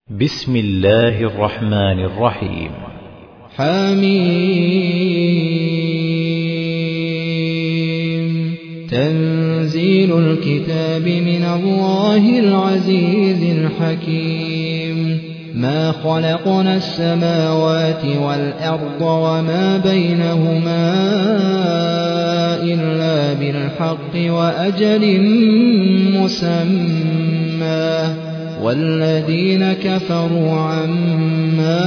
بسم الله الرحمن الرحيم. حميم. تنزيل الكتاب من الله العزيز الحكيم. ما خلقنا السماوات والأرض وما بينهما إلا بالحق وأجل مسمى، والذين كفروا عما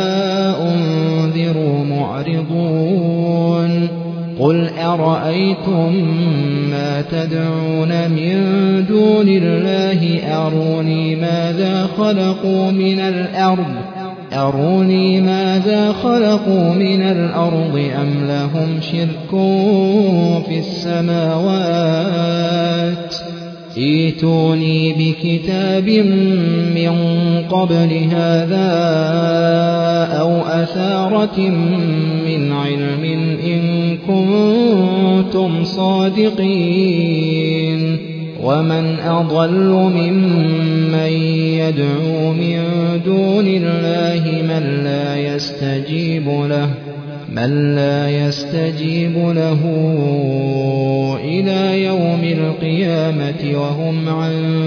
أنذروا معرضون. قل أرأيتم ما تدعون من دون الله أروني ماذا خلقوا من الأرض أم لهم شرك في السماوات. ائتوني بكتاب من قبل هذا أو أثارة من علم إن كنتم صادقين. ومن أضل ممن يدعو من دون الله من لا يستجيب له إلى يوم القيامة وهم عن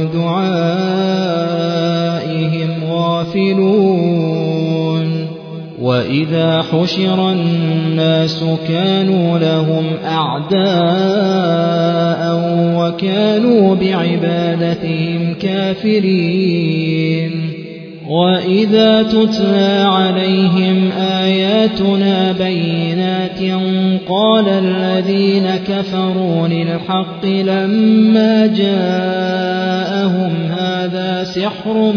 دعائهم غافلون. وإذا حشر الناس كانوا لهم أعداء وكانوا بعبادتهم كافرين. وإذا تتلى عليهم آياتنا بينات قال الذين كفروا للحق لما جاءهم هذا سحر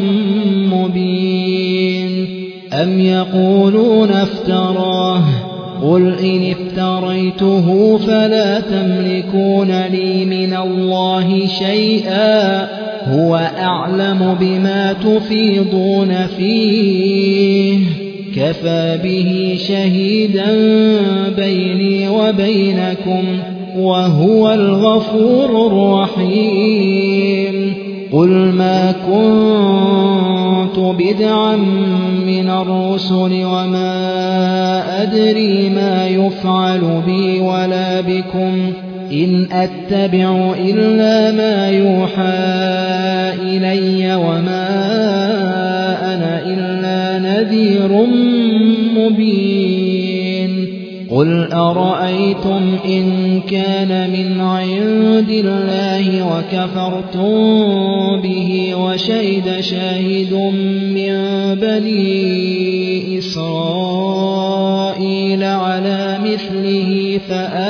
مبين. أم يقولون افتراه قل إن افتريته فلا تملكون لي من الله شيئا هو أعلم بما تفيضون فيه كفى به شهيدا بيني وبينكم وهو الغفور الرحيم. قل ما كنت بدعا من الرسل وما أدري ما يفعل بي ولا بكم إن أتبع إلا ما يوحى إلي وما أنا إلا نذير مبين. قل أرأيتم إن كان من عند الله وكفرتم به وشهد شاهد من بني إسرائيل على مثله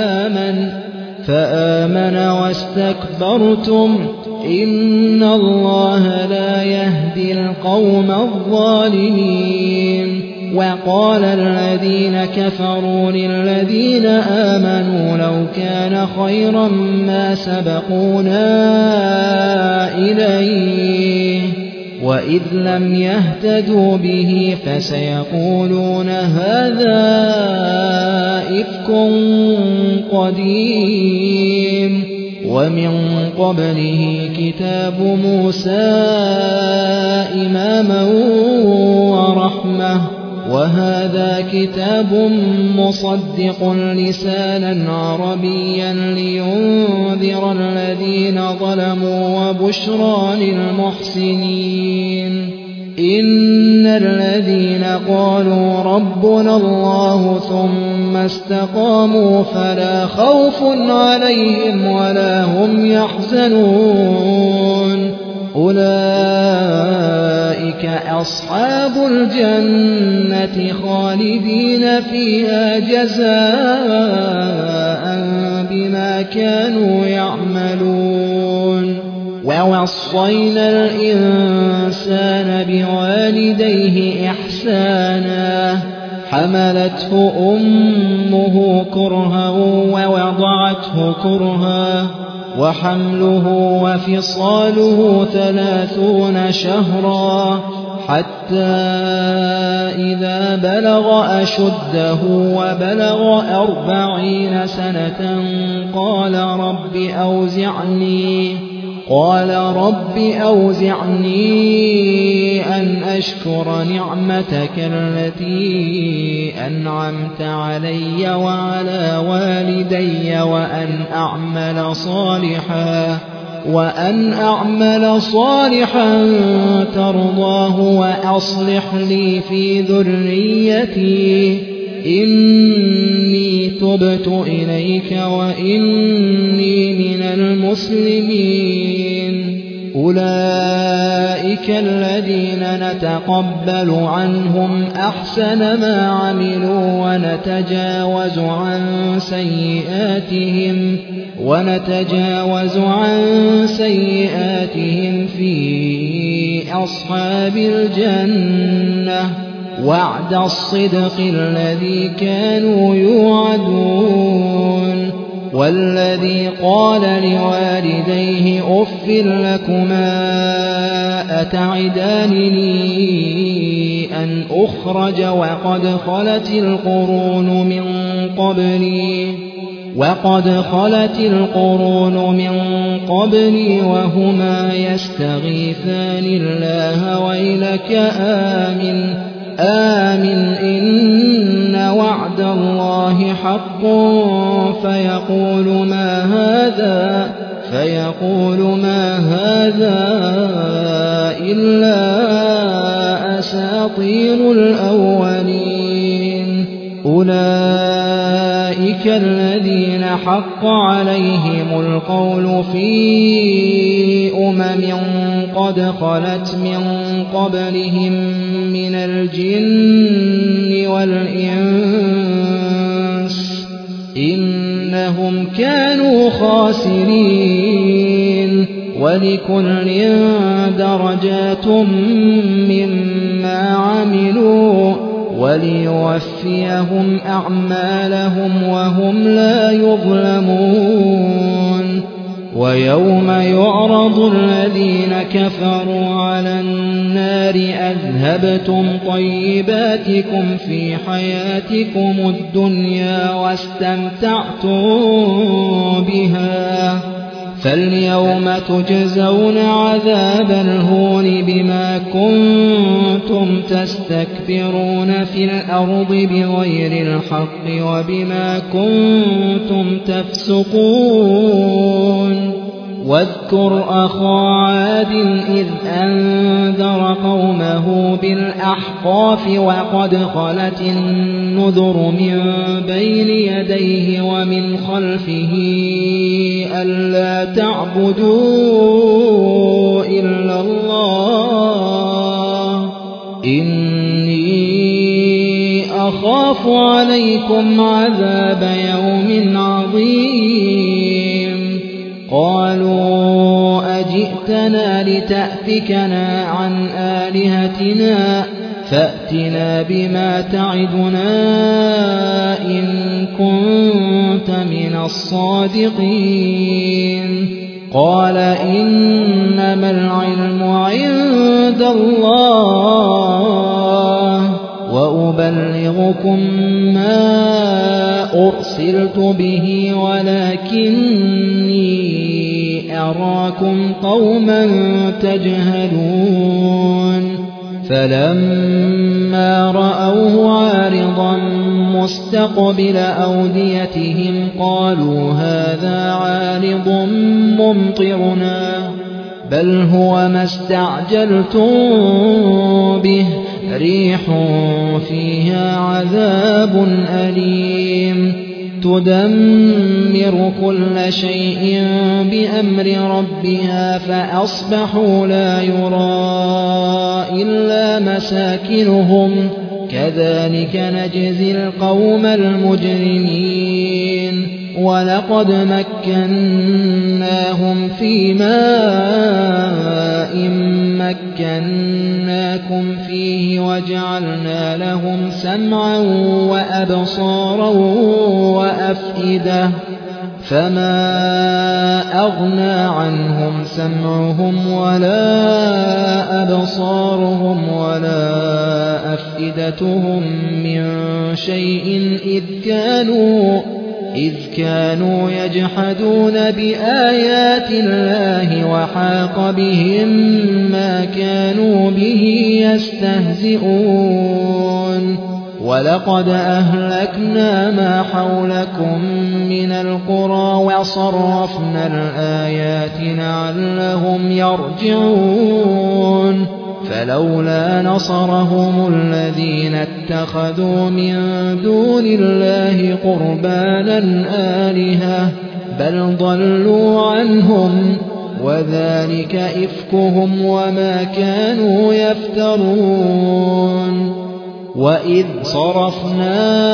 فآمن واستكبرتم إن الله لا يهدي القوم الظالمين. وقال الذين كفروا للذين آمنوا لو كان خيرا ما سبقونا إليه وإذ لم يهتدوا به فسيقولون هذا إفك قديم. ومن قبله كتاب موسى إماما ورحمة وهذا كتاب مصدق لسانا عربيا لينذر الذين ظلموا وبشرى للمحسنين. إن الذين قالوا ربنا الله ثم استقاموا فلا خوف عليهم ولا هم يحزنون أولئك أصحاب الجنة خالدين فيها جزاء بما كانوا يعملون. ووصينا الإنسان بوالديه إحسانا حملته أمه كرها ووضعته كرها وحمله وفصاله 30 شهرا حتى إذا بلغ أشده وبلغ 40 سنة قال رب أوزعني أن أشكر نعمتك التي أنعمت علي وعلى والدي وأن أعمل صالحا ترضاه وأصلح لي في ذريتي إني تبت إليك وإني من المسلمين. أولئك الذين نتقبل عنهم أحسن ما عملوا ونتجاوز عن سيئاتهم في أصحاب الجنة وعد الصدق الذي كانوا يوعدون. والذي قال لوالديه أف لكما أتعدانني أن أخرج وقد خلت القرون من قبلي وهما يستغيثان الله ويلك آمن إن وعد الله حق فيقول ما هذا إلا أساطير الأولين. أولئك الذين حق عليهم القول في قد خلت من قبلهم من الجن والإنس إنهم كانوا خاسرين. ولكل درجات مما عملوا وليوفيهم أعمالهم وهم لا يظلمون. ويوم يعرض الذين كفروا على النار أذهبتم طيباتكم في حياتكم الدنيا واستمتعتم بها فاليوم تجزون عذاب الهون بما كنتم تستكبرون في الأرض بغير الحق وبما كنتم تفسقون. واذكر أخا عاد إذ أنذر قومه بالأحقاف وقد خلت النذر من بين يديه ومن خلفه ألا تعبدوا إلا الله إني أخاف عليكم عذاب يوم عظيم. قالوا أجئتنا لتأفكنا عن آلهتنا فأتنا بما تعدنا إن كنت من الصادقين. قال إنما العلم عند الله وأبلغكم ما أرسلت به ولكني أراكم قوما تجهلون. فلما رأوه عارضا مستقبل أوديتهم قالوا هذا عارض ممطرنا بل هو ما استعجلتم به ريح فيها عذاب أليم تدمر كل شيء بأمر ربها فأصبحوا لا يرى إلا مساكنهم كذلك نجزي القوم المجرمين. ولقد مكناهم في ماء مكناكم فيه وجعلنا لهم سمعا وأبصارا وأفئدة فما أغنى عنهم سمعهم ولا أبصارهم ولا أفئدتهم من شيء إذ كانوا يجحدون بآيات الله وحاق بهم ما كانوا به يستهزئون ولقد أهلكنا ما حولكم من القرى وصرفنا الآيات لعلهم يرجعون فلولا نصرهم الذين اتخذوا من دون الله قربانا آلهة بل ضلوا عنهم وذلك إفكهم وما كانوا يفترون وإذ صرفنا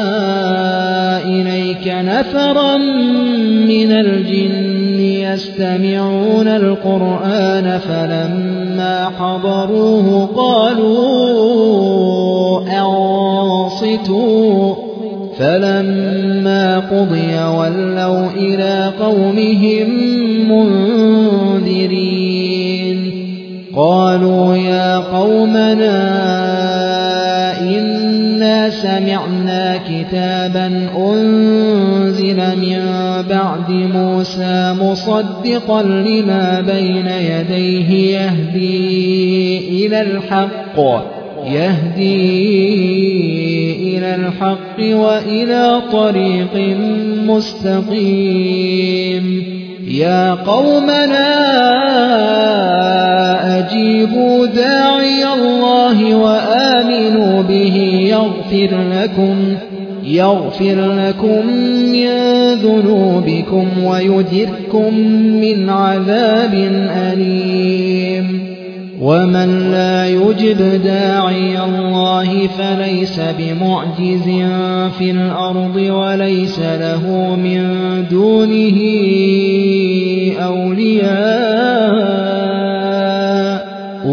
إليك نفرا من الجن يستمعون القرآن فلما حضروه قالوا أنصتوا فلما قضي ولوا إلى قومهم منذرين قالوا يا قومنا إنا سمعنا كتابا أنزل من بعد موسى مصدقا لما بين يديه يهدي إلى الحق وإلى طريق مستقيم يا قومنا أجيبوا داعي الله وآمنوا به يغفر لكم من ذنوبكم ويجركم من عذاب أليم ومن لا يجب داعي الله فليس بمعجز في الأرض وليس له من دونه أولياء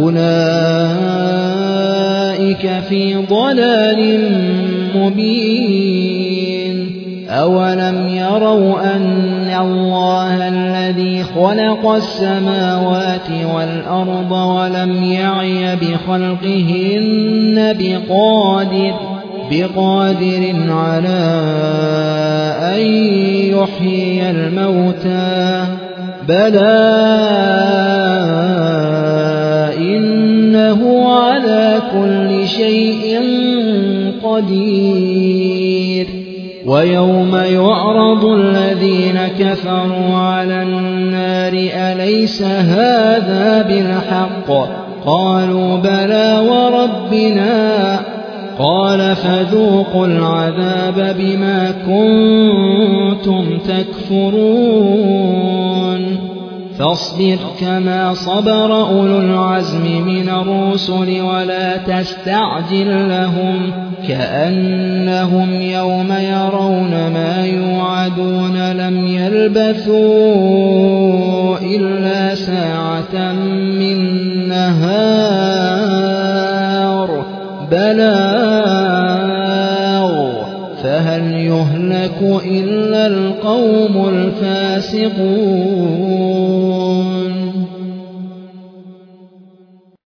أولئك في ضلال مبين أولم يروا أن الله الذي خلق السماوات والأرض ولم يعي بخلقهن بقادر على أن يحيي الموتى بلى إنه على كل شيء قدير ويوم يعرض الذين كفروا على النار أليس هذا بالحق قالوا بلى وربنا قال فذوقوا العذاب بما كنتم تكفرون فاصبر كما صبر أولو العزم من الرسل ولا تستعجل لهم كأنهم يوم يرون ما يوعدون لم يلبثوا إلا ساعة من نهار بلاغ فهل يهلك إلا القوم الفاسقون